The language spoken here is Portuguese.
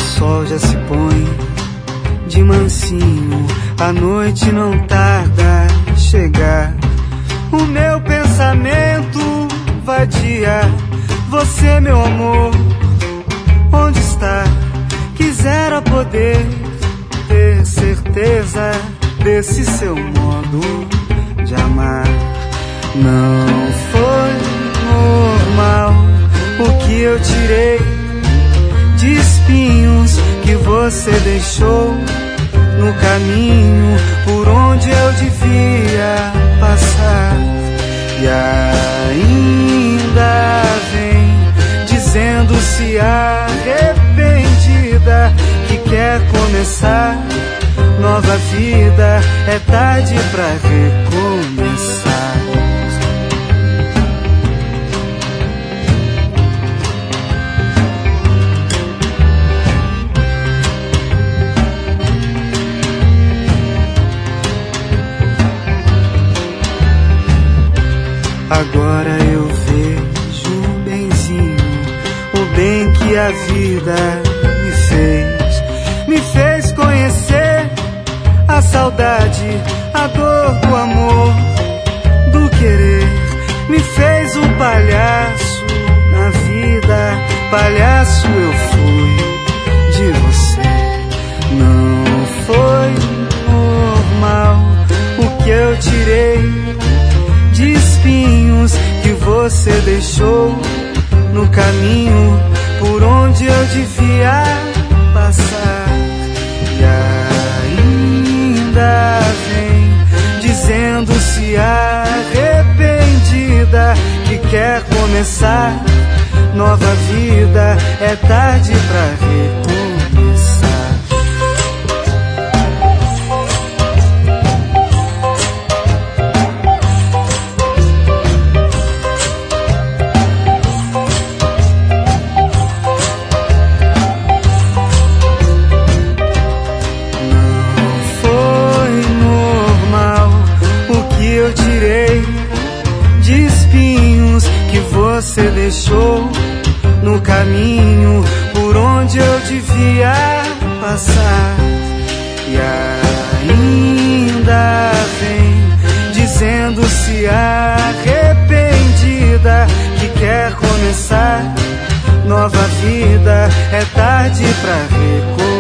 sol já se põe de mansinho, a noite não tarda a chegar. O meu pensamento vadia, você, meu amor, onde está? Quisera poder ter certeza desse seu modo de amar. Não foi normal o que eu tirei de espinhos que você deixou no caminho por onde eu devia passar. E ainda vem dizendo-se arrependida que quer começar nova vida. É tarde pra recomeçar. Agora eu vejo o benzinho, o bem que a vida me fez conhecer a saudade, a dor do amor, do querer. Me fez um palhaço na vida, palhaço eu fui de você. Não foi normal o que eu tirei de espinhos que você deixou no caminho por onde eu devia passar. E ainda vem dizendo-se arrependida que quer começar nova vida. É tarde pra recomeçar. Eu tirei de espinhos que você deixou no caminho por onde eu devia passar. E ainda vem dizendo-se arrependida que quer começar nova vida. É tarde pra recomeçar.